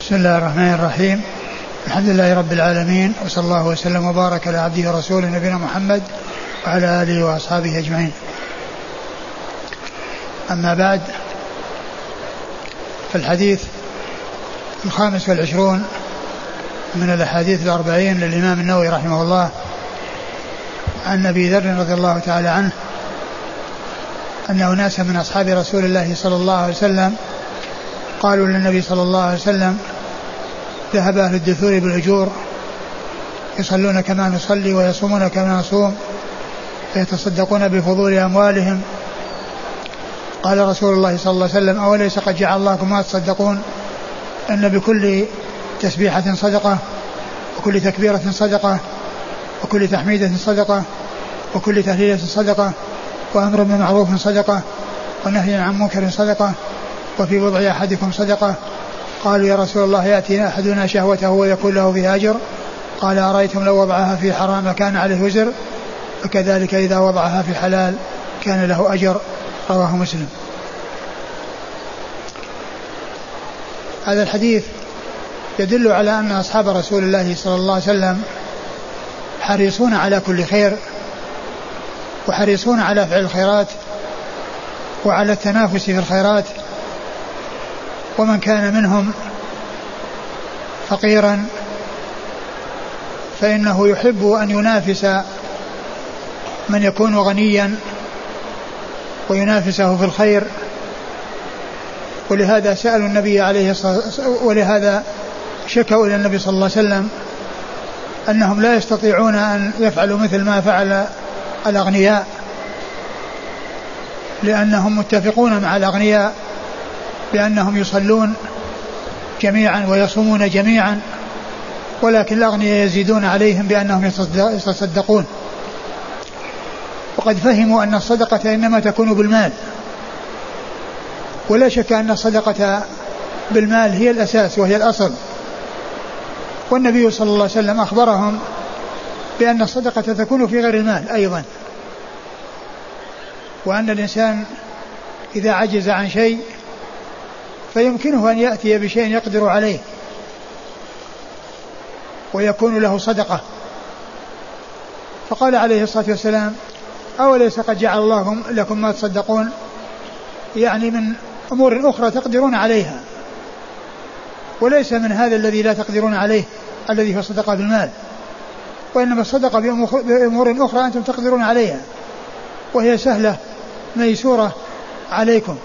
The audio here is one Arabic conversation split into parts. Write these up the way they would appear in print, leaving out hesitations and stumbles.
بسم الله الرحمن الرحيم. الحمد لله رب العالمين، وصلى الله وسلم وبارك على عبده ورسوله نبينا محمد وعلى آله وأصحابه أجمعين. أما بعد، فالحديث 25 من الأحاديث 40 للإمام النووي رحمه الله عن أبي ذر رضي الله تعالى عنه أن أناسا من أصحاب رسول الله صلى الله عليه وسلم قالوا للنبي صلى الله عليه وسلم: ذهب أهل الدثور بالأجور يصلون كما نصلي ويصومون كما نصوم فيتصدقون بفضول أموالهم. قال رسول الله صلى الله عليه وسلم: أوليس قد جعل الله لكم ما تصدقون؟ أن بكل تسبيحة صدقة، وكل تكبيرة صدقة، وكل تحميدة صدقة، وكل تهليلة صدقة، وأمر بمعروف صدقة، ونهي عن منكر صدقة، وفي وضع أحدكم صدقة. قالوا: يا رسول الله، يأتي أحدنا شهوته ويكون له فيها أجر؟ قال: أرأيتم لو وضعها في حرام كان عليه وزر، فكذلك إذا وضعها في حلال كان له أجر. رواه مسلم. هذا الحديث يدل على أن أصحاب رسول الله صلى الله عليه وسلم حريصون على كل خير، وحريصون على فعل الخيرات وعلى التنافس في الخيرات. ومن كان منهم فقيرا فإنه يحب أن ينافس من يكون غنيا وينافسه في الخير. ولهذا سألوا النبي عليه الصلاة والسلام، ولهذا شكوا إلى النبي صلى الله عليه وسلم أنهم لا يستطيعون أن يفعلوا مثل ما فعل الأغنياء، لأنهم متفقون مع الأغنياء بأنهم يصلون جميعا ويصومون جميعا، ولكن الأغنياء يزيدون عليهم بأنهم يتصدقون. وقد فهموا أن الصدقة إنما تكون بالمال، ولا شك أن الصدقة بالمال هي الأساس وهي الأصل. والنبي صلى الله عليه وسلم أخبرهم بأن الصدقة تكون في غير المال أيضا، وأن الإنسان إذا عجز عن شيء فيمكنه أن يأتي بشيء يقدر عليه ويكون له صدقة. فقال عليه الصلاة والسلام: أوليس قد جعل الله لكم ما تصدقون؟ يعني من أمور أخرى تقدرون عليها، وليس من هذا الذي لا تقدرون عليه الذي هو الصدقة بالمال، وإنما الصدقة بأمور أخرى أنتم تقدرون عليها وهي سهلة ميسورة عليكم.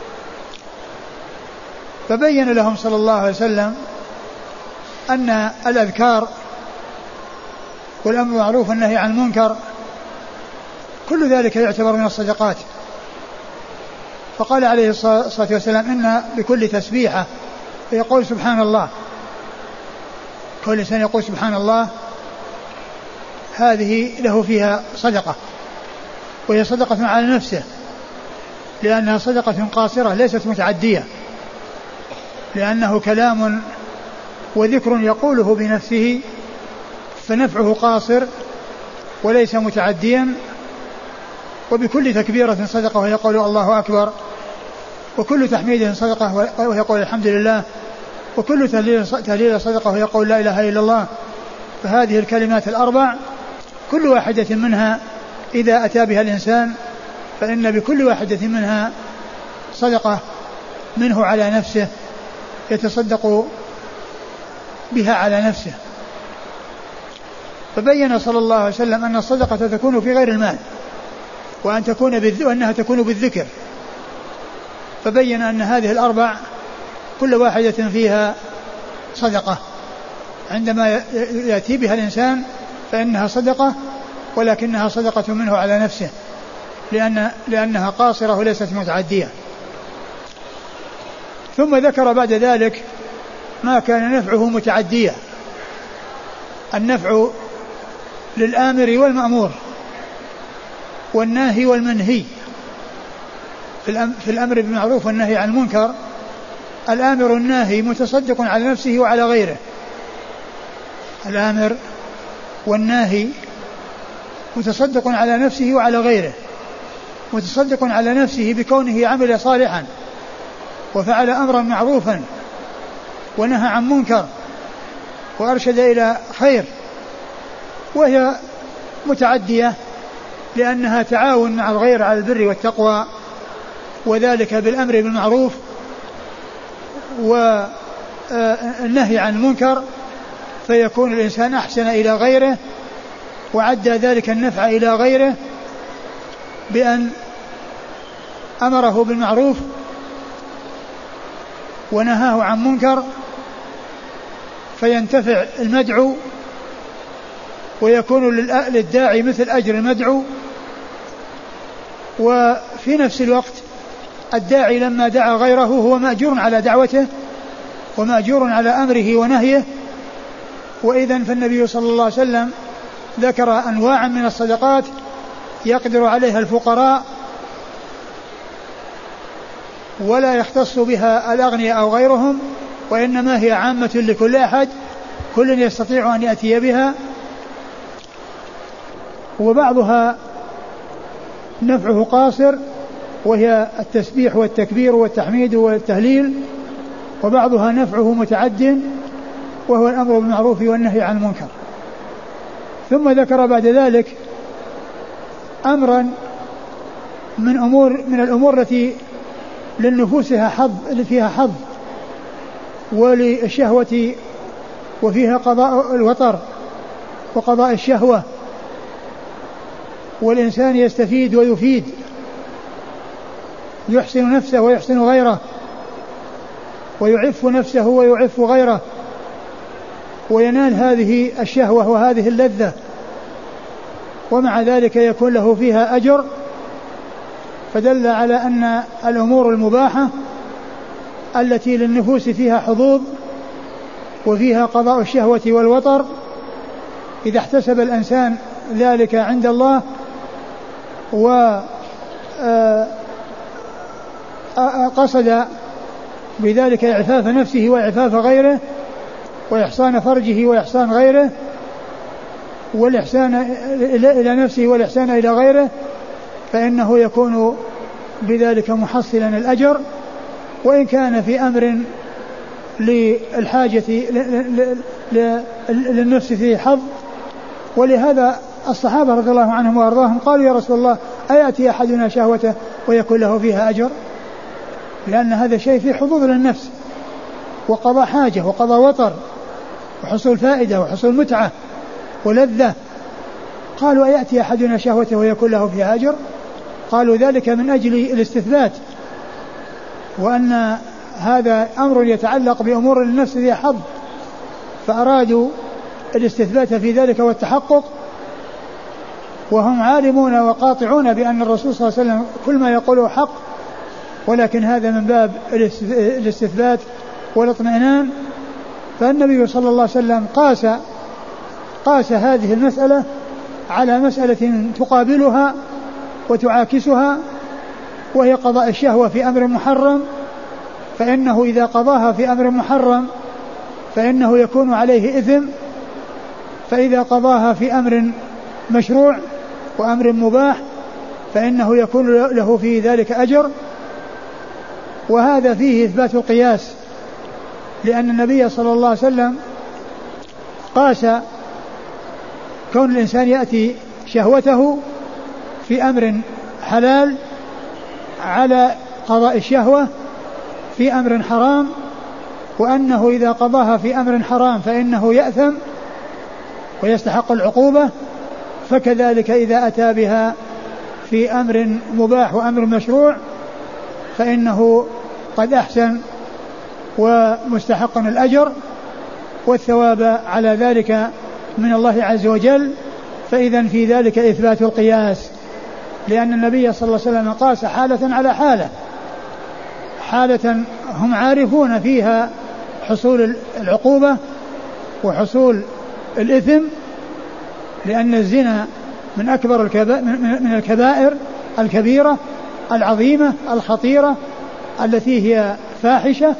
فبين لهم صلى الله عليه وسلم أن الأذكار والأمر بالمعروف والنهي عن المنكر كل ذلك يعتبر من الصدقات. فقال عليه الصلاة والسلام: إن بكل تسبيحة يقول سبحان الله، كل إنسان يقول سبحان الله هذه له فيها صدقة، وهي صدقة على نفسه، لأنها صدقة قاصرة ليست متعدية، لأنه كلام وذكر يقوله بنفسه فنفعه قاصر وليس متعديا. وبكل تكبيرة صدقة ويقول الله أكبر، وكل تحميد صدقة ويقول الحمد لله، وكل تهليل صدقة ويقول لا إله إلا الله. فهذه الكلمات الأربع كل واحدة منها إذا أتى بها الإنسان فإن بكل واحدة منها صدقة منه على نفسه يتصدق بها على نفسه. فبين صلى الله عليه وسلم أن الصدقة تكون في غير المال، وأنها تكون بالذكر. فبين أن هذه الأربع كل واحدة فيها صدقة، عندما يأتي بها الإنسان فإنها صدقة، ولكنها صدقة منه على نفسه لأنها قاصرة وليست متعدية. ثم ذكر بعد ذلك ما كان نفعه متعدية: النفع للآمر والمأمور، والناهي والمنهي. في الأمر بالمعروف والنهي عن المنكر الآمر والناهي متصدق على نفسه وعلى غيره. الآمر والناهي متصدق على نفسه وعلى غيره، متصدق على نفسه بكونه عمل صالحا وفعل أمرا معروفا ونهى عن منكر وأرشد إلى خير، وهي متعدية لأنها تعاون مع الغير على البر والتقوى، وذلك بالأمر بالمعروف والنهي عن المنكر، فيكون الإنسان أحسن إلى غيره وعدى ذلك النفع إلى غيره بأن أمره بالمعروف ونهاه عن منكر، فينتفع المدعو ويكون للداعي مثل أجر المدعو. وفي نفس الوقت الداعي لما دعا غيره هو مأجور على دعوته ومأجور على أمره ونهيه. وإذن فالنبي صلى الله عليه وسلم ذكر أنواعا من الصدقات يقدر عليها الفقراء ولا يختص بها الأغنياء أو غيرهم، وإنما هي عامة لكل أحد، كل يستطيع أن يأتي بها. وبعضها نفعه قاصر وهي التسبيح والتكبير والتحميد والتهليل، وبعضها نفعه متعد وهو الأمر بالمعروف والنهي عن المنكر. ثم ذكر بعد ذلك أمرا من الأمور التي للنفوس فيها حظ وللشهوة وفيها قضاء الوطر وقضاء الشهوة، والإنسان يستفيد ويفيد، يحسن نفسه ويحسن غيره، ويعف نفسه ويعف غيره، وينال هذه الشهوة وهذه اللذة، ومع ذلك يكون له فيها أجر. فدل على أن الأمور المباحة التي للنفوس فيها حظوظ وفيها قضاء الشهوة والوطر، إذا احتسب الإنسان ذلك عند الله وقصد بذلك إعفاف نفسه وإعفاف غيره وإحسان فرجه وإحسان غيره والإحسان إلى نفسه والإحسان إلى غيره، فإنه يكون بذلك محصلا الأجر، وإن كان في أمر للحاجة للنفس فيه حظ. ولهذا الصحابة رضي الله عنهم وأرضاهم قالوا يا رسول الله أيأتي أحدنا شهوته ويكون له فيها أجر؟ لأن هذا شيء فيه حظوظ للنفس وقضاء حاجة وقضاء وطر وحصول فائدة وحصول متعة ولذة. قالوا أيأتي أحدنا شهوته ويكون له فيها أجر؟ قالوا ذلك من أجل الاستثبات، وأن هذا أمر يتعلق بأمور النفس ذي حظ، فأرادوا الاستثبات في ذلك والتحقق، وهم عالمون وقاطعون بأن الرسول صلى الله عليه وسلم كل ما يقوله حق، ولكن هذا من باب الاستثبات والاطمئنان. فالنبي صلى الله عليه وسلم قاس هذه المسألة على مسألة تقابلها وتعاكسها، وهي قضاء الشهوة في أمر محرم، فإنه إذا قضاها في أمر محرم فإنه يكون عليه إثم، فإذا قضاها في أمر مشروع وأمر مباح فإنه يكون له في ذلك أجر. وهذا فيه إثبات القياس، لأن النبي صلى الله عليه وسلم قاس كون الإنسان يأتي شهوته في أمر حلال على قضاء الشهوة في أمر حرام، وأنه إذا قضاها في أمر حرام فإنه يأثم ويستحق العقوبة، فكذلك إذا أتى بها في أمر مباح وأمر مشروع فإنه قد أحسن ومستحق الأجر والثواب على ذلك من الله عز وجل. فإذا في ذلك إثبات القياس، لأن النبي صلى الله عليه وسلم قاس حالة على حالة، حالة هم عارفون فيها حصول العقوبة وحصول الإثم، لأن الزنا من أكبر من الكبائر الكبيرة العظيمة الخطيرة التي هي فاحشة.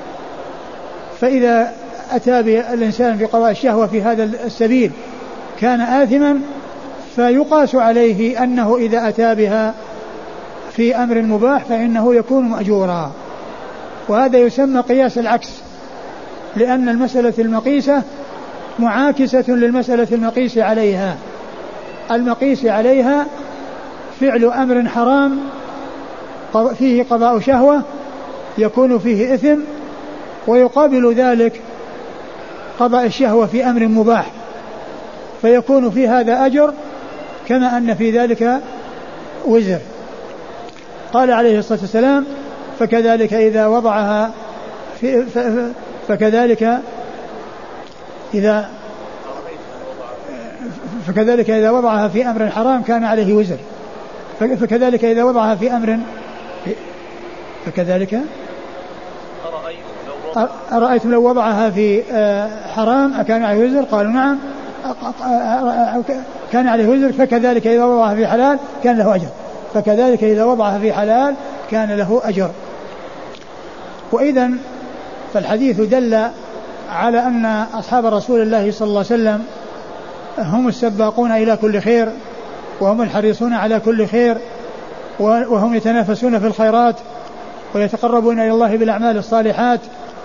فإذا أتى الإنسان بقضاء الشهوة في هذا السبيل كان آثما، فيقاس عليه أنه إذا أتى بها في أمر مباح فإنه يكون مأجورا. وهذا يسمى قياس العكس، لأن المسألة المقيسة معاكسة للمسألة المقيس عليها. المقيس عليها فعل أمر حرام فيه قضاء شهوة يكون فيه إثم، ويقابل ذلك قضاء الشهوة في أمر مباح فيكون في هذا أجر كما أن في ذلك وزر. قال عليه الصلاة والسلام فكذلك إذا وضعها إذا وضعها في أمر حرام كان عليه وزر. فكذلك إذا وضعها في أمر أرأيتم لو وضعها في حرام أكان عليه وزر؟ قالوا نعم كان عليه وزر. فكذلك إذا وضعها في حلال كان له أجر. فكذلك إذا وضعها في حلال كان له أجر. وإذا فالحديث دل على أن أصحاب رسول الله صلى الله عليه وسلم هم السباقون إلى كل خير، وهم الحريصون على كل خير، وهم يتنافسون في الخيرات ويتقربون إلى الله بالأعمال الصالحات،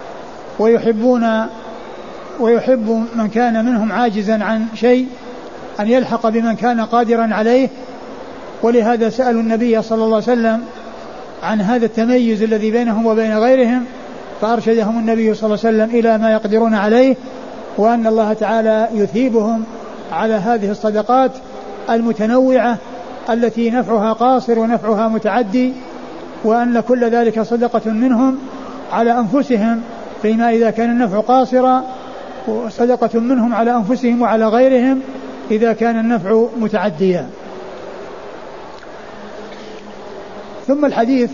ويحب من كان منهم عاجزا عن شيء أن يلحق بمن كان قادرا عليه. ولهذا سألوا النبي صلى الله عليه وسلم عن هذا التميز الذي بينهم وبين غيرهم، فأرشدهم النبي صلى الله عليه وسلم إلى ما يقدرون عليه، وأن الله تعالى يثيبهم على هذه الصدقات المتنوعة التي نفعها قاصر ونفعها متعدي، وأن كل ذلك صدقة منهم على أنفسهم فيما إذا كان النفع قاصرا، وصدقة منهم على أنفسهم وعلى غيرهم إذا كان النفع متعديا. ثم الحديث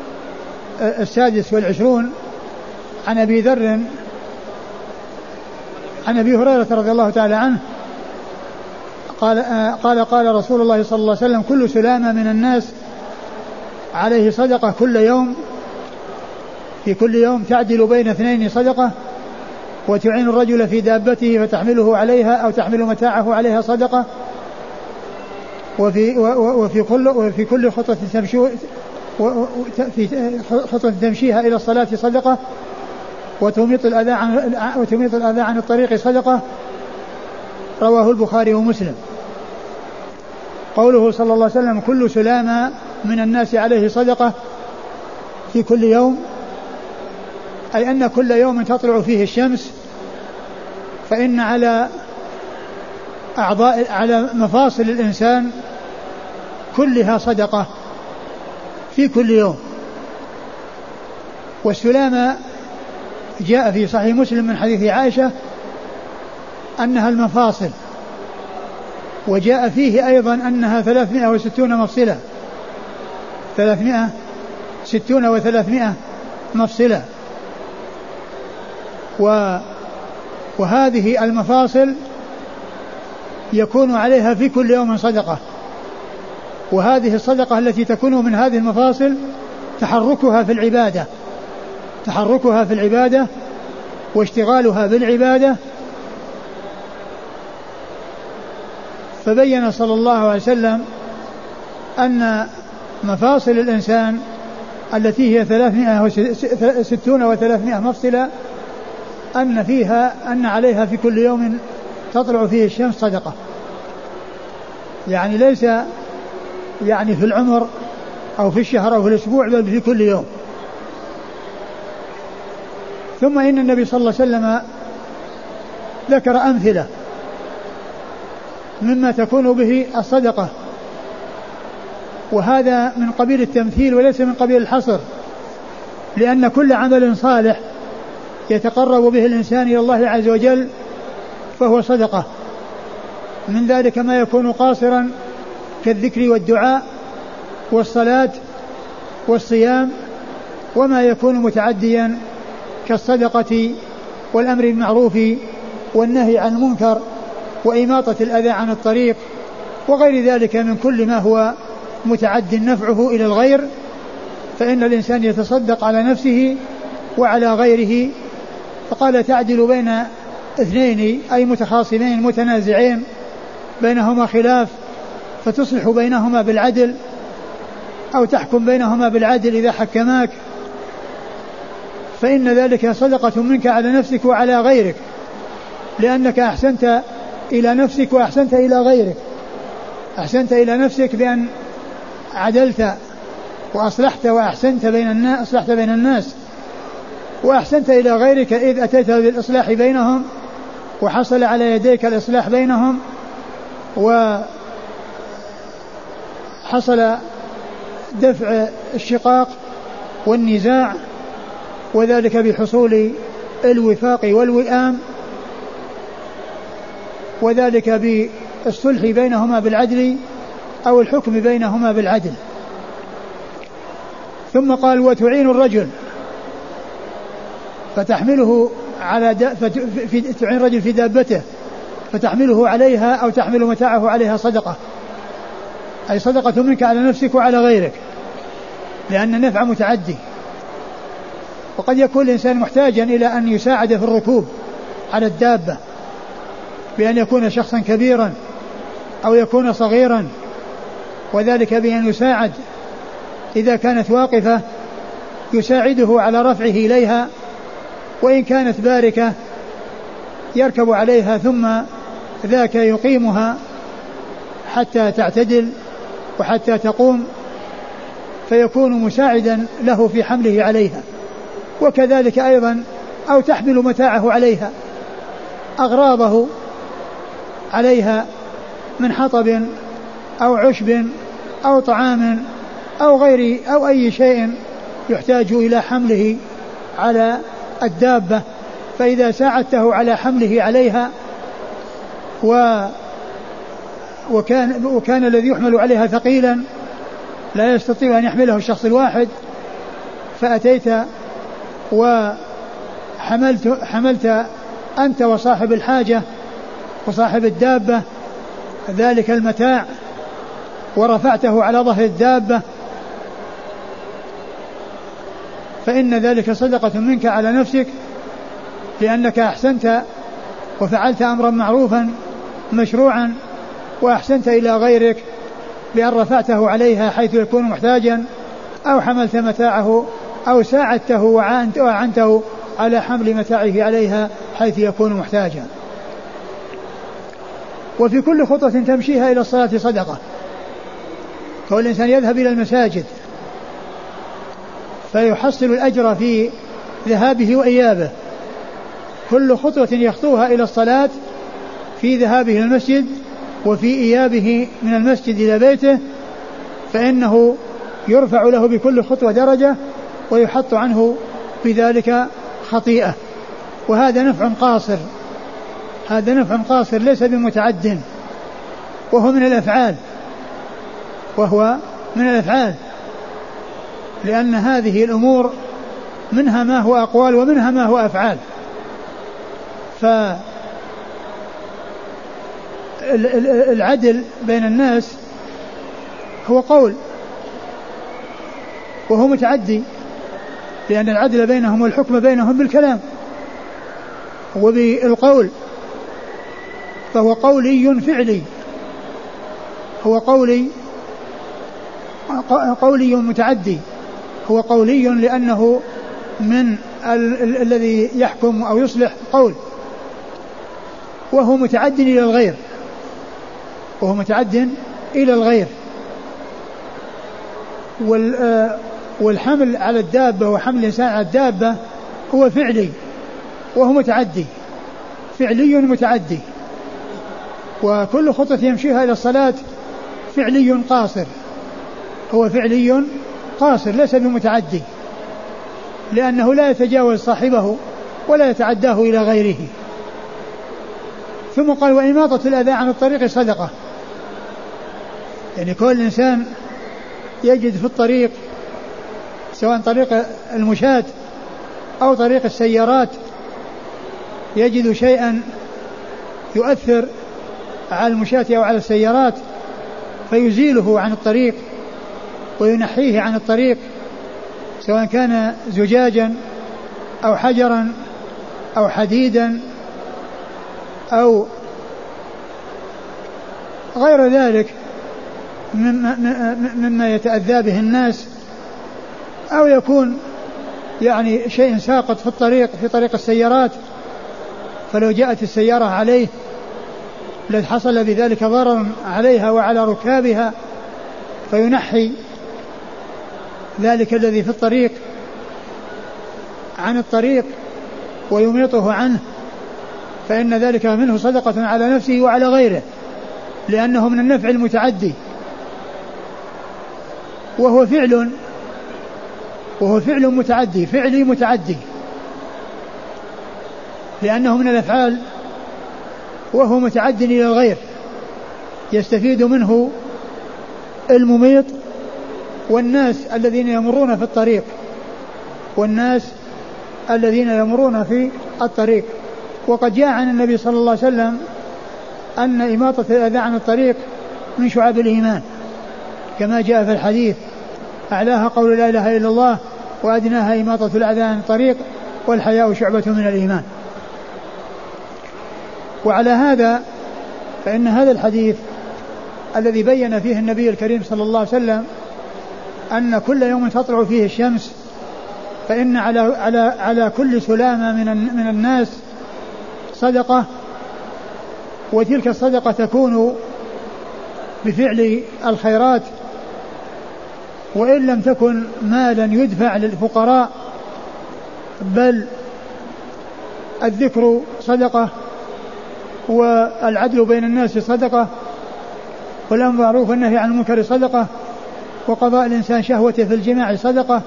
26 عن أبي ذر عن أبي هريرة رضي الله تعالى عنه قال رسول الله صلى الله عليه وسلم كل سلامة من الناس عليه صدقة كل يوم، في كل يوم تعدل بين اثنين صدقة، وتعين الرجل في دابته فتحمله عليها أو تحمل متاعه عليها صدقة، وفي كل خطوة تمشيها إلى الصلاة صدقة، وتميط الأذى عن الطريق صدقة. رواه البخاري ومسلم. قوله صلى الله عليه وسلم كل سلامة من الناس عليه صدقة في كل يوم، أي أن كل يوم تطلع فيه الشمس فإن على مفاصل الإنسان كلها صدقة في كل يوم. والسلامة جاء في صحيح مسلم من حديث عائشة أنها المفاصل، وجاء فيه أيضا أنها 360 مفصلة، 360 و300 مفصلة. وهذه المفاصل يكون عليها في كل يوم صدقة، وهذه الصدقة التي تكون من هذه المفاصل تحركها في العبادة واشتغالها بالعبادة. فبين صلى الله عليه وسلم أن مفاصل الإنسان التي هي 360 و300 مفصلة أن عليها في كل يوم تطلع فيه الشمس صدقة، يعني ليس يعني في العمر أو في الشهر أو في الأسبوع، بل في كل يوم. ثم إن النبي صلى الله عليه وسلم ذكر أمثلة مما تكون به الصدقة، وهذا من قبيل التمثيل وليس من قبيل الحصر، لأن كل عمل صالح يتقرب به الإنسان إلى الله عز وجل فهو صدقة. من ذلك ما يكون قاصرا كالذكر والدعاء والصلاة والصيام، وما يكون متعديا كالصدقة والأمر بالمعروف والنهي عن المنكر وإماطة الأذى عن الطريق وغير ذلك من كل ما هو متعد نفعه إلى الغير. فإن الإنسان يتصدق على نفسه وعلى غيره. فقال تعدل بين اثنين أي متخاصمين متنازعين بينهما خلاف، فتصلح بينهما بالعدل أو تحكم بينهما بالعدل إذا حكماك. فإن ذلك صدقة منك على نفسك وعلى غيرك، لأنك أحسنت إلى نفسك وأحسنت إلى غيرك. أحسنت إلى نفسك بأن عدلت وأصلحت وأحسنت بين الناس، وأحسنت إلى غيرك إذ أتيت بالإصلاح بينهم وحصل على يديك الإصلاح بينهم، وحصل دفع الشقاق والنزاع، وذلك بحصول الوفاق والوئام، وذلك بالصلح بينهما بالعدل أو الحكم بينهما بالعدل. ثم قال وتعين الرجل فتحمله على تعين الرجل في دابته فتحمله عليها أو تحمل متاعه عليها صدقة، أي صدقة منك على نفسك وعلى غيرك، لأن النفع متعدي. وقد يكون الإنسان محتاجا إلى أن يساعد في الركوب على الدابة بأن يكون شخصا كبيرا أو يكون صغيرا، وذلك بأن يساعد إذا كانت واقفة يساعده على رفعه إليها، وإن كانت باركة يركب عليها ثم ذاك يقيمها حتى تعتدل وحتى تقوم، فيكون مساعدا له في حمله عليها. وكذلك أيضا أو تحمل متاعه عليها، أغراضه عليها من حطب أو عشب أو طعام أو غير أو أي شيء يحتاج إلى حمله على الدابة، فإذا ساعدته على حمله عليها وكان الذي يحمل عليها ثقيلا لا يستطيع أن يحمله الشخص الواحد، فأتيت وحملت أنت وصاحب الحاجة وصاحب الدابة ذلك المتاع ورفعته على ظهر الدابة، فإن ذلك صدقة منك على نفسك، لأنك أحسنت وفعلت أمرا معروفا مشروعا، وأحسنت إلى غيرك بأن رفعته عليها حيث يكون محتاجا، أو حملت متاعه أو ساعدته وأعنته على حمل متاعه عليها حيث يكون محتاجا. وفي كل خطوة تمشيها إلى الصلاة صدقة. فهو الإنسان يذهب إلى المساجد فيحصل الأجر في ذهابه وإيابه، كل خطوة يخطوها إلى الصلاة في ذهابه إلى المسجد وفي إيابه من المسجد إلى بيته، فإنه يرفع له بكل خطوة درجة ويحط عنه بذلك خطيئة. وهذا نفع قاصر، هذا نفع قاصر ليس بمتعد، وهو من الأفعال، لأن هذه الأمور منها ما هو أقوال ومنها ما هو أفعال. فالعدل بين الناس هو قول وهو متعدي، لأن العدل بينهم والحكم بينهم بالكلام وبالقول، فهو قولي فعلي، هو قولي متعدي، هو قولي لأنه من الذي يحكم أو يصلح قول، وهو متعد إلى الغير، والحمل على الدابة وحمل الإنسان على الدابة هو فعلي وهو متعدي، فعلي متعدي. وكل خطوة يمشيها إلى الصلاة فعلي قاصر، هو فعلي قاصر ليس بمتعدي، لأنه لا يتجاوز صاحبه ولا يتعداه إلى غيره. ثم قال وإماطة الأذى عن الطريق صدقة، يعني كل إنسان يجد في الطريق سواء طريق المشاة أو طريق السيارات يجد شيئا يؤثر على المشاة أو على السيارات فيزيله عن الطريق وينحيه عن الطريق، سواء كان زجاجا أو حجرا أو حديدا أو غير ذلك مما يتأذى به الناس، أو يكون يعني شيء ساقط في الطريق، في طريق السيارات، فلو جاءت السيارة عليه لحصل بذلك ضرر عليها وعلى ركابها، فينحي ذلك الذي في الطريق عن الطريق ويميطه عنه، فإن ذلك منه صدقة على نفسه وعلى غيره، لأنه من النفع المتعدي، وهو فعل متعدي، فعلي متعدي، لأنه من الأفعال وهو متعد إلى الغير، يستفيد منه المميط والناس الذين يمرون في الطريق، والناس الذين يمرون في الطريق. وقد جاء عن النبي صلى الله عليه وسلم أن إماطة الأذى عن الطريق من شعب الإيمان، كما جاء في الحديث: أعلاها قول لا إله إلا الله، وأدناها إماطة الأذى عن الطريق، والحياء شعبة من الإيمان. وعلى هذا فإن هذا الحديث الذي بين فيه النبي الكريم صلى الله عليه وسلم أن كل يوم تطلع فيه الشمس فإن على كل سلامة من الناس صدقة، وتلك الصدقة تكون بفعل الخيرات، وإن لم تكن مالا يدفع للفقراء، بل الذكر صدقة، والعدل بين الناس صدقة، والأمر بالمعروف والنهي عن المنكر صدقة، وقضاء الإنسان شهوته في الجماع صدقة،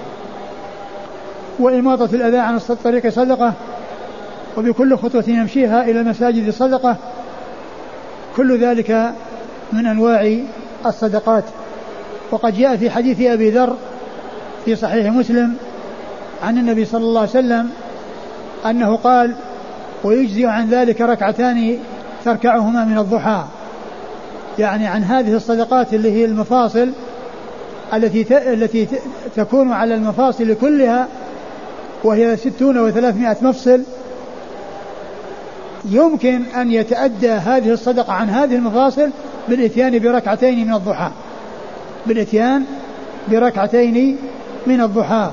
وإماطة الأذى عن الطريق صدقة، وبكل خطوة يمشيها إلى المساجد صدقة. كل ذلك من أنواع الصدقات. وقد جاء في حديث أبي ذر في صحيح مسلم عن النبي صلى الله عليه وسلم أنه قال: ويجزي عن ذلك ركعتان تركعهما من الضحى، يعني عن هذه الصدقات اللي هي المفاصل التي تكون على المفاصل كلها، وهي 60 و300 مفصل، يمكن أن يتأدى هذه الصدقة عن هذه المفاصل بالإتيان بركعتين من الضحى، بالإتيان بركعتين من الضحى.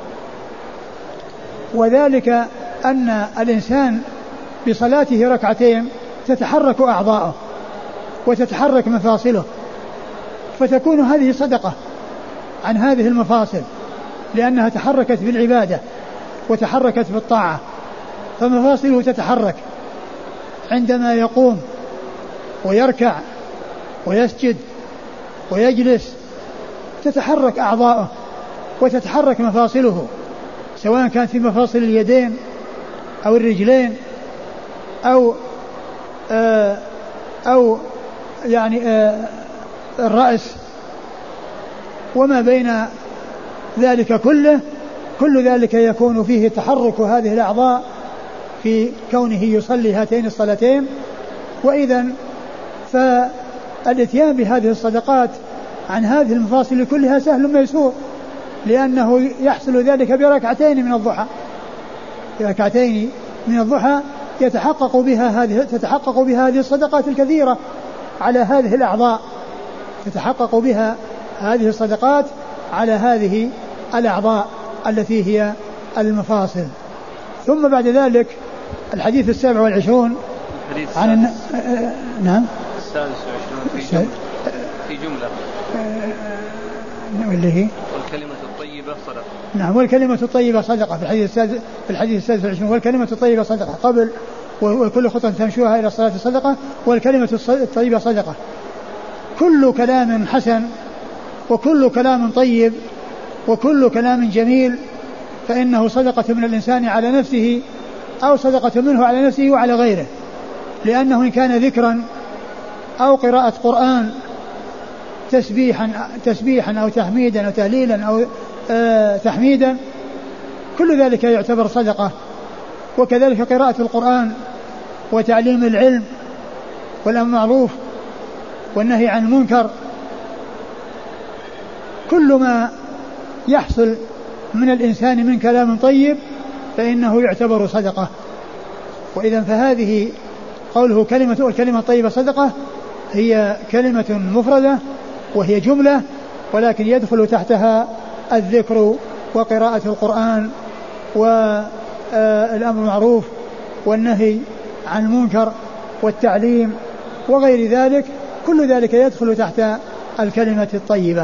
وذلك أن الإنسان بصلاته ركعتين تتحرك أعضاؤه وتتحرك مفاصله، فتكون هذه صدقة عن هذه المفاصل، لأنها تحركت بالعبادة وتحركت بالطاعة، فمفاصله تتحرك عندما يقوم ويركع ويسجد ويجلس، تتحرك أعضاؤه وتتحرك مفاصله، سواء كانت في مفاصل اليدين أو الرجلين أو يعني الرأس وما بين ذلك كله. كل ذلك يكون فيه تحرك هذه الأعضاء في كونه يصلي هاتين الصلاتين. وإذا فالاتيان بهذه الصدقات عن هذه المفاصل كلها سهل ميسور، لأنه يحصل ذلك بركعتين من الضحى، بركعتين من الضحى تتحقق بها هذه الصدقات الكثيرة على هذه الأعضاء، تتحقق بها هذه الصدقات على هذه الأعضاء التي هي المفاصل. ثم بعد ذلك الحديث 27 عن نعم 26 في جملة اللي هي والكلمة الطيبة صدقة. نعم، والكلمة الطيبة صدقة في الحديث 26. والكلمة الطيبة صدقة قبل وكل خطوة تمشوها إلى الصلاة صدقة، والكلمة الطيبة صدقة. كل كلام حسن وكل كلام طيب وكل كلام جميل فإنه صدقة من الإنسان على نفسه أو صدقة منه على نفسه وعلى غيره، لأنه إن كان ذكرا أو قراءة قرآن تسبيحا أو تحميدا أو تهليلا أو تحميدا، كل ذلك يعتبر صدقة. وكذلك قراءة القرآن وتعليم العلم والأمر بالمعروف والنهي عن المنكر، كل ما يحصل من الإنسان من كلام طيب فإنه يعتبر صدقة. وإذا فهذه قوله الكلمة الطيبة صدقة هي كلمة مفردة وهي جملة، ولكن يدخل تحتها الذكر وقراءة القرآن والأمر بالمعروف والنهي عن المنكر والتعليم وغير ذلك، كل ذلك يدخل تحت الكلمة الطيبة.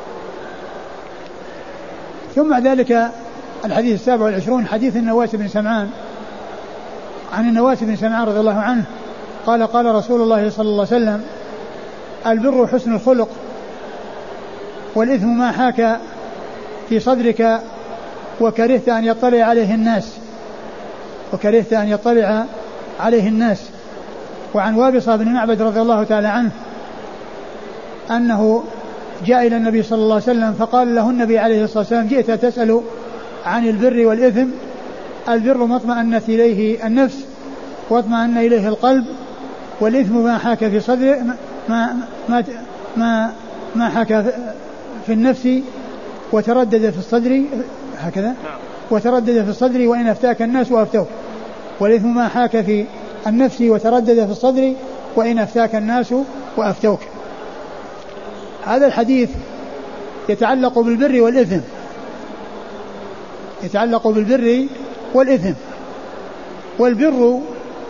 ثم ذلك الحديث 27 حديث النواس بن سمعان، عن النواس بن سمعان رضي الله عنه قال قال رسول الله صلى الله عليه وسلم: البر حسن الخلق، والإثم ما حاك في صدرك وكرهت أن يطلع عليه الناس. وعن وابصة بن معبد رضي الله تعالى عنه أنه جاء إلى النبي صلى الله عليه وسلم فقال له النبي عليه الصلاة والسلام: جئت تسأل عن البر والإثم، البر ما اطمأنت إليه النفس واطمأن إليه القلب، والإثم ما حاك في صدر ما حاك في النفس وتردد في الصدر، هكذا، وتردد في الصدر وإن أفتاك الناس وأفتوك. والإثم ما حاك في النفس وتردد في الصدر وإن أفتاك الناس وأفتوك. هذا الحديث يتعلق بالبر والإثم. والبر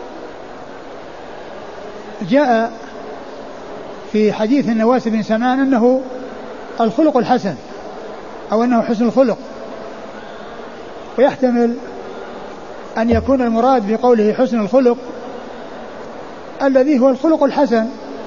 جاء في حديث النواس بن سمعان أنه الخلق الحسن أو أنه حسن الخلق، ويحتمل أن يكون المراد بقوله حسن الخلق الذي هو الخلق الحسن،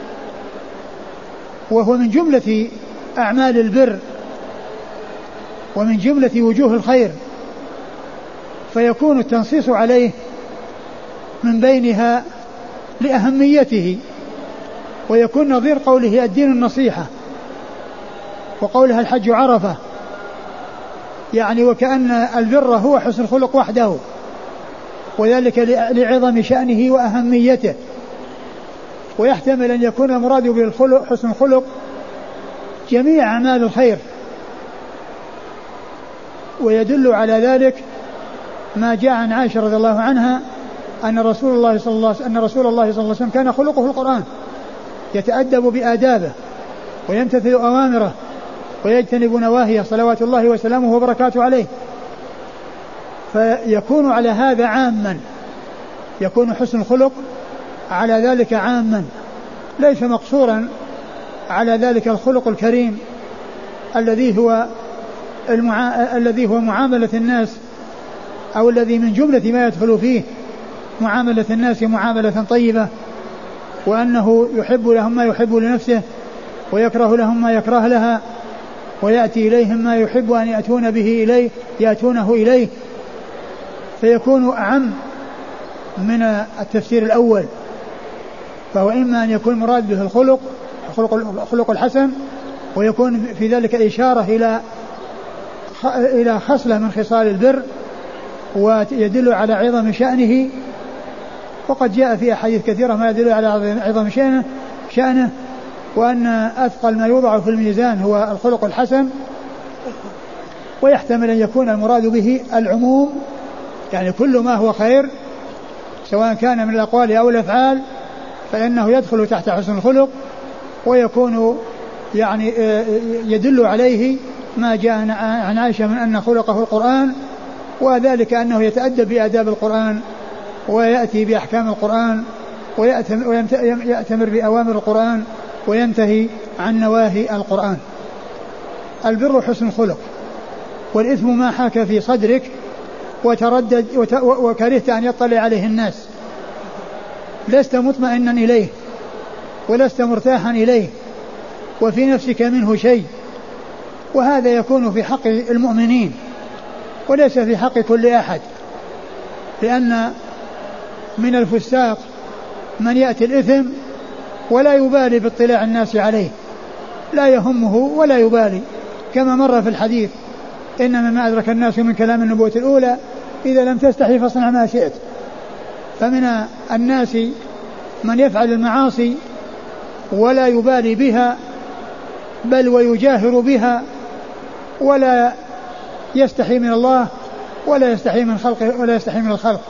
وهو من جملة أعمال البر ومن جملة وجوه الخير، فيكون التنصيص عليه من بينها لأهميته، ويكون نظير قوله الدين النصيحة، وقولها الحج عرفة، يعني وكأن البر هو حسن الخلق وحده، وذلك لعظم شأنه وأهميته. ويحتمل أن يكون المراد بالخلق حسن الخلق جميع أعمال الخير، ويدل على ذلك ما جاء عن عائشة رضي الله عنها أن رسول الله صلى الله عليه وسلم كان خلقه القرآن، يتأدب بآدابه ويمتثل أوامره ويجتنب نواهيه صلوات الله وسلامه وبركاته عليه. فيكون على هذا عاما، يكون حسن الخلق على ذلك عاما، ليس مقصورا على ذلك الخلق الكريم الذي هو معاملة الناس، أو الذي من جملة ما يدخل فيه معاملة الناس معاملة طيبة، وأنه يحب لهم ما يحب لنفسه ويكره لهم ما يكره لها، ويأتي إليهم ما يحب أن يأتون به إليه يأتونه إليه، فيكون أعم من التفسير الأول. فهو إما أن يكون مراد به الخلق الحسن، ويكون في ذلك إشارة إلى خصلة من خصال البر ويدل على عظم شأنه، وقد جاء في أحاديث كثيرة ما يدل على عظم شأنه، وأن أثقل ما يوضع في الميزان هو الخلق الحسن. ويحتمل أن يكون المراد به العموم، يعني كل ما هو خير سواء كان من الأقوال أو الأفعال فإنه يدخل تحت حسن الخلق، ويكون يعني يدل عليه ما جاء عن عائشة من أن خلقه القرآن، وذلك أنه يتأدب بآداب القرآن ويأتي بأحكام القرآن ويأتمر بأوامر القرآن وينتهي عن نواهي القرآن. البر حسن الخلق، والإثم ما حاك في صدرك وتردد وكرهت أن يطلع عليه الناس، لست مطمئنا إليه ولست مرتاحا إليه وفي نفسك منه شيء، وهذا يكون في حق المؤمنين وليس في حق كل أحد، لأن من الفساق من يأتي الإثم ولا يبالي باطلاع الناس عليه، لا يهمه ولا يبالي، كما مر في الحديث إن مما أدرك الناس من كلام النبوة الأولى إذا لم تستحي فاصنع ما شئت. فمن الناس من يفعل المعاصي ولا يبالي بها بل ويجاهر بها ولا يستحي من الله ولا يستحي من خلقه ولا يستحي من الخلق.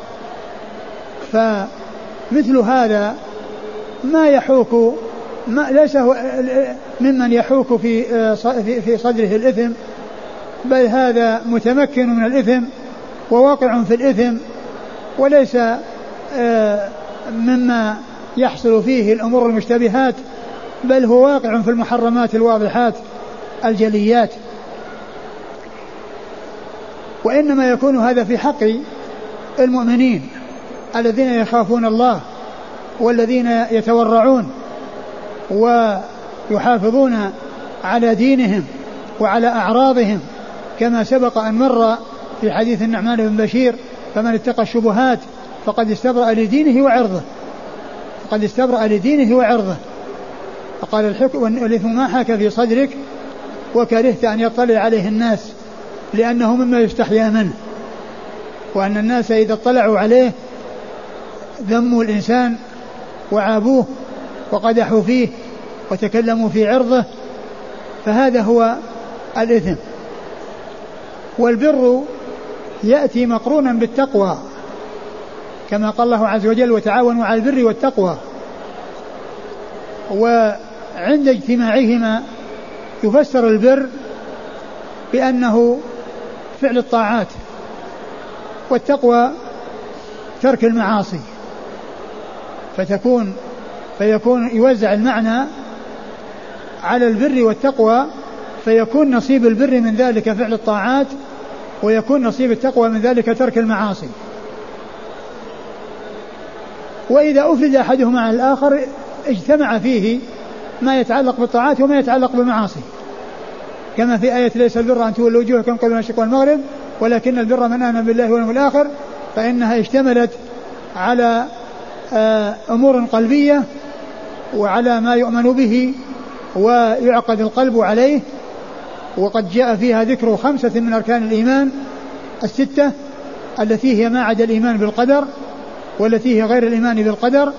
فمثل هذا ما يحوك ليس هو ممن يحوك في صدره الإثم بل هذا متمكن من الإثم وواقع في الإثم، وليس مما يحصل فيه الأمور المشتبهات، بل هو واقع في المحرمات الواضحات الجليات. وإنما يكون هذا في حق المؤمنين الذين يخافون الله والذين يتورعون ويحافظون على دينهم وعلى أعراضهم، كما سبق أن مر في حديث النعمان بن بشير: فمن اتقى الشبهات فقد استبرأ لدينه وعرضه، فقد استبرأ لدينه وعرضه. فقال: الحكم والإثم ما حاك في صدرك وكرهت أن يطلع عليه الناس، لأنه مما يستحيا منه، وأن الناس إذا اطلعوا عليه ذموا الإنسان وعابوه وقدحوا فيه وتكلموا في عرضه، فهذا هو الإثم. والبر يأتي مقرونا بالتقوى، كما قال الله عز وجل: وتعاونوا على البر والتقوى. وعند اجتماعهما يفسر البر بأنه فعل الطاعات، والتقوى ترك المعاصي، فيكون يوزع المعنى على البر والتقوى، فيكون نصيب البر من ذلك فعل الطاعات، ويكون نصيب التقوى من ذلك ترك المعاصي. وإذا أفرد أحدهما عن الآخر اجتمع فيه ما يتعلق بالطاعات وما يتعلق بالمعاصي، كما في آية: ليس البر أن تولوا وجوهكم قبل المشرق والمغرب ولكن البر من آمن بالله واليوم الآخر، فإنها اشتملت على أمور قلبية وعلى ما يؤمن به ويعقد القلب عليه. وقد جاء فيها ذكر 5 من أركان الإيمان 6 التي هي ما عدا الإيمان بالقدر، والتي هي غير الإيمان بالقدر.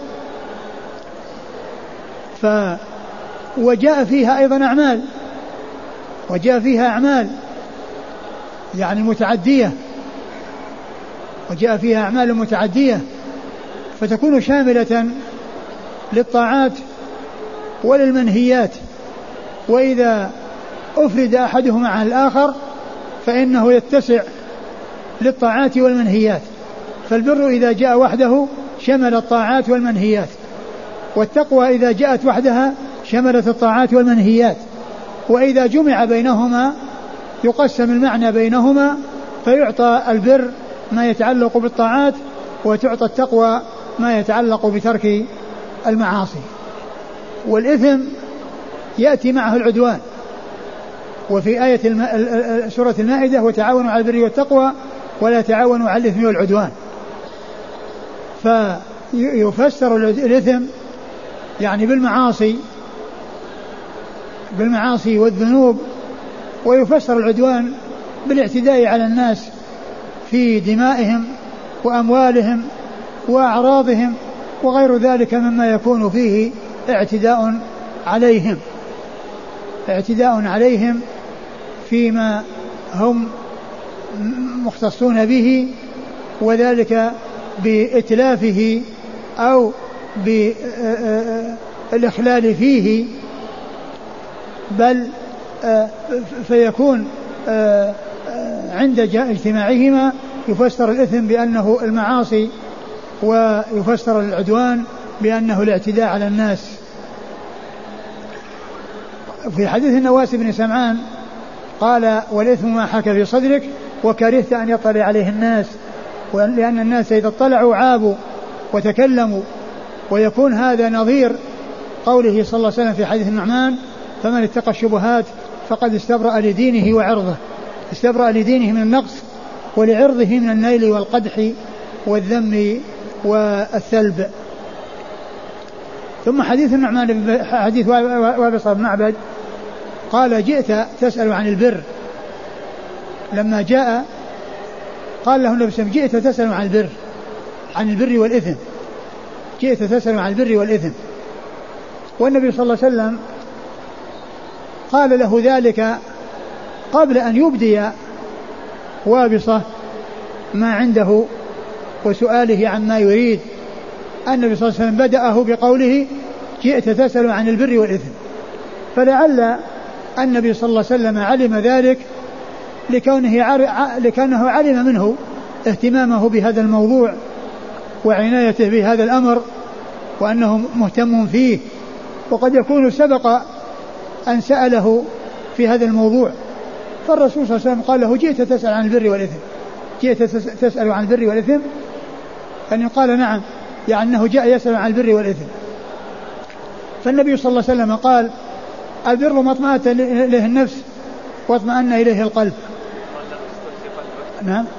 وجاء فيها أيضا أعمال، وجاء فيها أعمال يعني متعدية، وجاء فيها أعمال متعدية، فتكون شاملة للطاعات وللمنهيات. وإذا أفرد أحدهما عن الآخر فإنه يتسع للطاعات والمنهيات. فالبر إذا جاء وحده شمل الطاعات والمنهيات، والتقوى إذا جاءت وحدها شملت الطاعات والمنهيات. وإذا جمع بينهما يقسم المعنى بينهما، فيعطى البر ما يتعلق بالطاعات، وتعطى التقوى ما يتعلق بترك المعاصي. والإثم يأتي معه العدوان، وفي آية سورة المائدة: وتعاونوا على البر والتقوى ولا تعاونوا على الإثم والعدوان. فيفسر الإثم يعني بالمعاصي والذنوب، ويفسر العدوان بالاعتداء على الناس في دمائهم وأموالهم وأعراضهم وغير ذلك مما يكون فيه اعتداء عليهم فيما هم مختصون به، وذلك بإتلافه أو بالإخلال فيه، بل فيكون عند اجتماعهما يفسر الإثم بأنه المعاصي، ويفسر العدوان بأنه الاعتداء على الناس. في حديث النواس بن سمعان قال: والإثم ما حاك في صدرك وكرهت أن يطلع عليه الناس، لأن الناس إذا اطلعوا عابوا وتكلموا. ويكون هذا نظير قوله صلى الله عليه وسلم في حديث النعمان: فمن اتقى الشبهات فقد استبرأ لدينه وعرضه، استبرأ لدينه من النقص ولعرضه من النيل والقدح والذم والثلب. ثم حديث النعمان حديث وابصة بن معبد قال: جئت تسأل عن البر، لما جاء قال له النبي صلى الله عليه وسلم: جئت تسأل عن البر والإثم، جئت تسأل عن البر والإثم. والنبي صلى الله عليه وسلم قال له ذلك قبل أن يبدي وابصة ما عنده وسؤاله عما يريد. النبي صلى الله عليه وسلم بدأه بقوله: جئت تسأل عن البر والإثم، فلعل النبي صلى الله عليه وسلم علم ذلك لكونه علم منه اهتمامه بهذا الموضوع وعنايته بهذا الأمر وأنه مهتم فيه، وقد يكون سبق أن سأله في هذا الموضوع، فالرسول صلى الله عليه وسلم قال له: جئت تسأل عن البر والإثم، جئت تسأل عن البر والإثم، يعني قال نعم، يعني أنه جاء يسأل عن البر والإثم. فالنبي صلى الله عليه وسلم قال: البر ما اطمأنت إليه النفس واطمأن إليه القلب. نعم،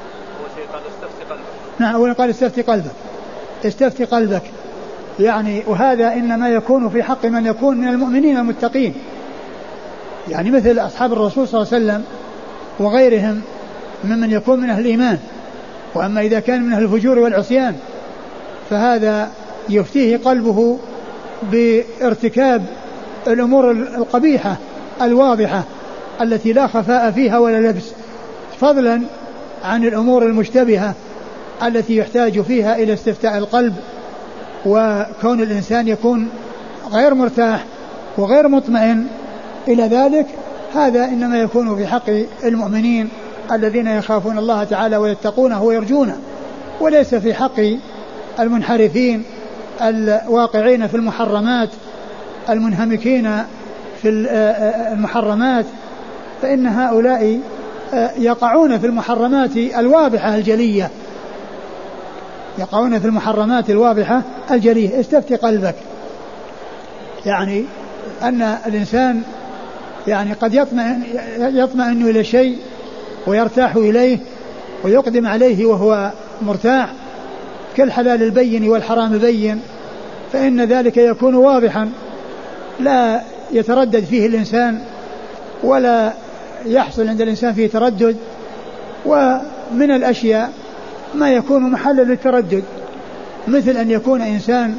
أولا قال استفتي قلبك، استفتي قلبك، يعني وهذا إنما يكون في حق من يكون من المؤمنين المتقين، يعني مثل أصحاب الرسول صلى الله عليه وسلم وغيرهم ممن يكون من أهل الإيمان. وأما إذا كان من أهل الفجور والعصيان فهذا يفتيه قلبه بارتكاب الأمور القبيحة الواضحة التي لا خفاء فيها ولا لبس، فضلا عن الأمور المشتبهة التي يحتاج فيها إلى استفتاء القلب، وكون الإنسان يكون غير مرتاح وغير مطمئن إلى ذلك. هذا إنما يكون في حق المؤمنين الذين يخافون الله تعالى ويتقونه ويرجونه، وليس في حق المنحرفين الواقعين في المحرمات المنهمكين في المحرمات، فإن هؤلاء يقعون في المحرمات الواضحة الجلية، يقعون في المحرمات الواضحة الجلية. استفتي قلبك، يعني أن الإنسان يعني قد يطمئن إلى شيء ويرتاح إليه ويقدم عليه وهو مرتاح كالحلال البين والحرام البين، فإن ذلك يكون واضحا لا يتردد فيه الإنسان ولا يحصل عند الإنسان فيه تردد. ومن الأشياء ما يكون محلا للتردد، مثل أن يكون إنسان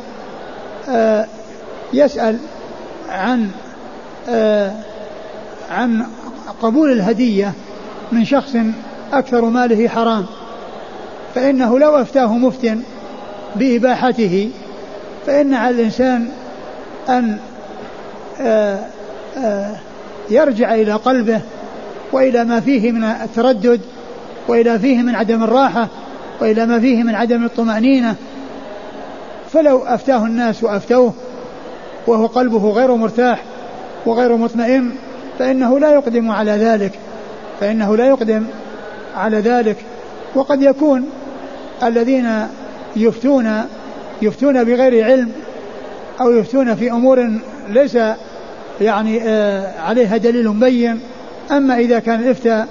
يسأل عن قبول الهدية من شخص أكثر ماله حرام، فإنه لو أفتاه مفتن بإباحته فإن على الإنسان أن يرجع إلى قلبه وإلى ما فيه من التردد وإلى فيه من عدم الراحة وإلى ما فيه من عدم الطمأنينة. فلو أفتاه الناس وأفتوه وهو قلبه غير مرتاح وغير مطمئن فإنه لا يقدم على ذلك، فإنه لا يقدم على ذلك. وقد يكون الذين يفتون بغير علم أو يفتون في أمور ليس يعني عليها دليل مبين. أما إذا كان الإفتاء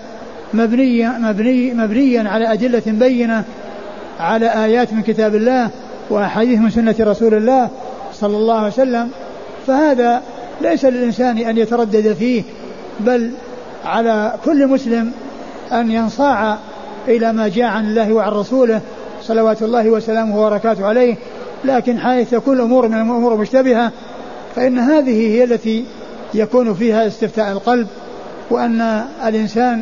مبنيا على أدلة بينة، على آيات من كتاب الله وأحاديث من سنة رسول الله صلى الله عليه وسلم، فهذا ليس للإنسان أن يتردد فيه، بل على كل مسلم أن ينصاع إلى ما جاء عن الله وعن رسوله صلوات الله وسلامه وبركاته عليه. لكن حيث تكون الأمور من الأمور مشتبهة فإن هذه هي التي يكون فيها استفتاء القلب، وأن الإنسان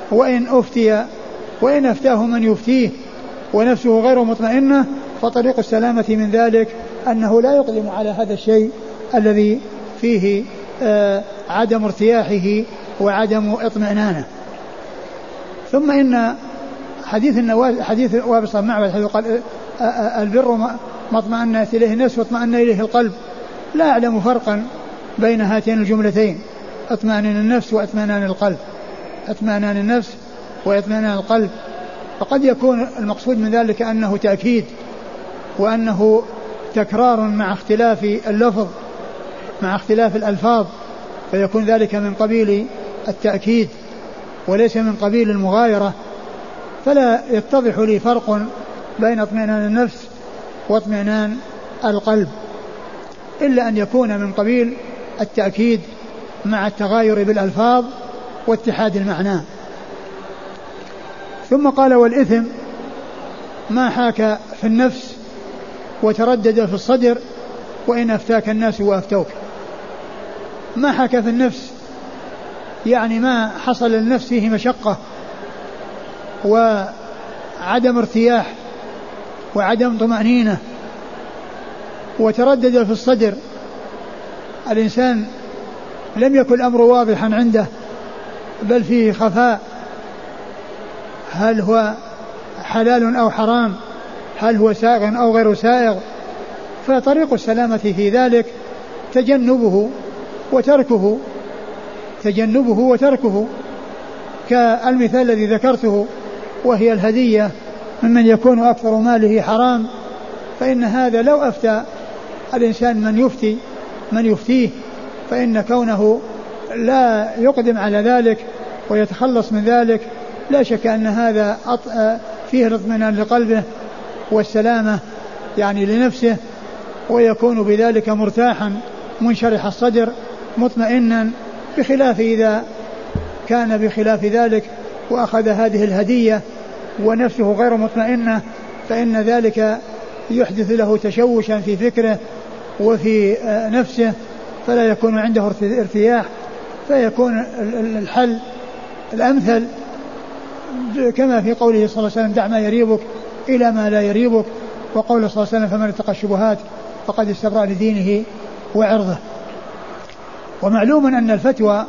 وإن أفتاه من يفتيه ونفسه غير مطمئنة فطريق السلامة من ذلك أنه لا يقدم على هذا الشيء الذي فيه عدم ارتياحه وعدم اطمئنانه. ثم إن حديث وابص بن معبد حيث قال البر ما اطمأنت إليه النفس واطمأن إليه القلب، لا أعلم فرقا بين هاتين الجملتين، اطمئنان النفس واطمئنان القلب، اطمئنان النفس واطمئنان القلب. فقد يكون المقصود من ذلك أنه تأكيد وأنه تكرار مع اختلاف اللفظ مع اختلاف الألفاظ، فيكون ذلك من قبيل التأكيد وليس من قبيل المغايرة. فلا يتضح لي فرق بين اطمئنان النفس واطمئنان القلب، إلا أن يكون من قبيل التأكيد مع التغاير بالألفاظ واتحاد المعنى. ثم قال والإثم ما حاك في النفس وتردد في الصدر وإن أفتاك الناس وأفتوك. ما حاك في النفس يعني ما حصل للنفس فيه مشقة وعدم ارتياح وعدم طمأنينة، وتردد في الصدر، الإنسان لم يكن الأمر واضحا عنده بل فيه خفاء هل هو حلال أو حرام، هل هو سائغ أو غير سائغ. فطريق السلامة في ذلك تجنبه وتركه كالمثال الذي ذكرته، وهي الهدية ممن يكون أكثر ماله حرام، فإن هذا لو أفتى الإنسان من يفتيه فإن كونه لا يقدم على ذلك ويتخلص من ذلك لا شك أن هذا فيه الاطمئنان لقلبه والسلامة يعني لنفسه، ويكون بذلك مرتاحا منشرح الصدر مطمئنا، بخلاف إذا كان بخلاف ذلك وأخذ هذه الهدية ونفسه غير مطمئنة، فإن ذلك يحدث له تشوشا في فكره وفي نفسه، فلا يكون عنده ارتياح، فيكون الحل الأمثل كما في قوله صلى الله عليه وسلم: دع ما يريبك إلى ما لا يريبك، وقوله صلى الله عليه وسلم: فمن اتقى الشبهات فقد استبرأ لدينه وعرضه. ومعلوم أن الفتوى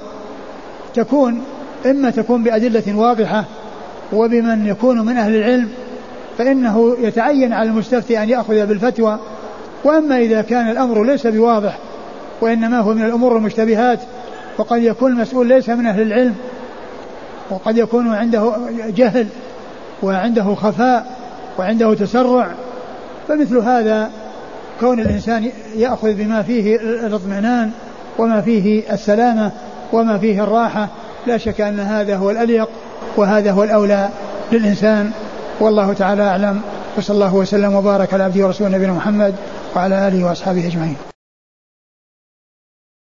إما تكون بأدلة واضحة وبمن يكون من أهل العلم، فإنه يتعين على المستفتي أن يأخذ بالفتوى. وأما إذا كان الأمر ليس بواضح وإنما هو من الأمور المشتبهات، وقد يكون المسؤول ليس من أهل العلم، وقد يكون عنده جهل وعنده خفاء وعنده تسرع، فمثل هذا كون الإنسان يأخذ بما فيه الاطمئنان وما فيه السلامة وما فيه الراحة، لا شك أن هذا هو الأليق وهذا هو الأولى للإنسان. والله تعالى أعلم، وصلى الله وسلم وبارك على عبده ورسوله نبينا محمد وعلى آله وأصحابه أجمعين.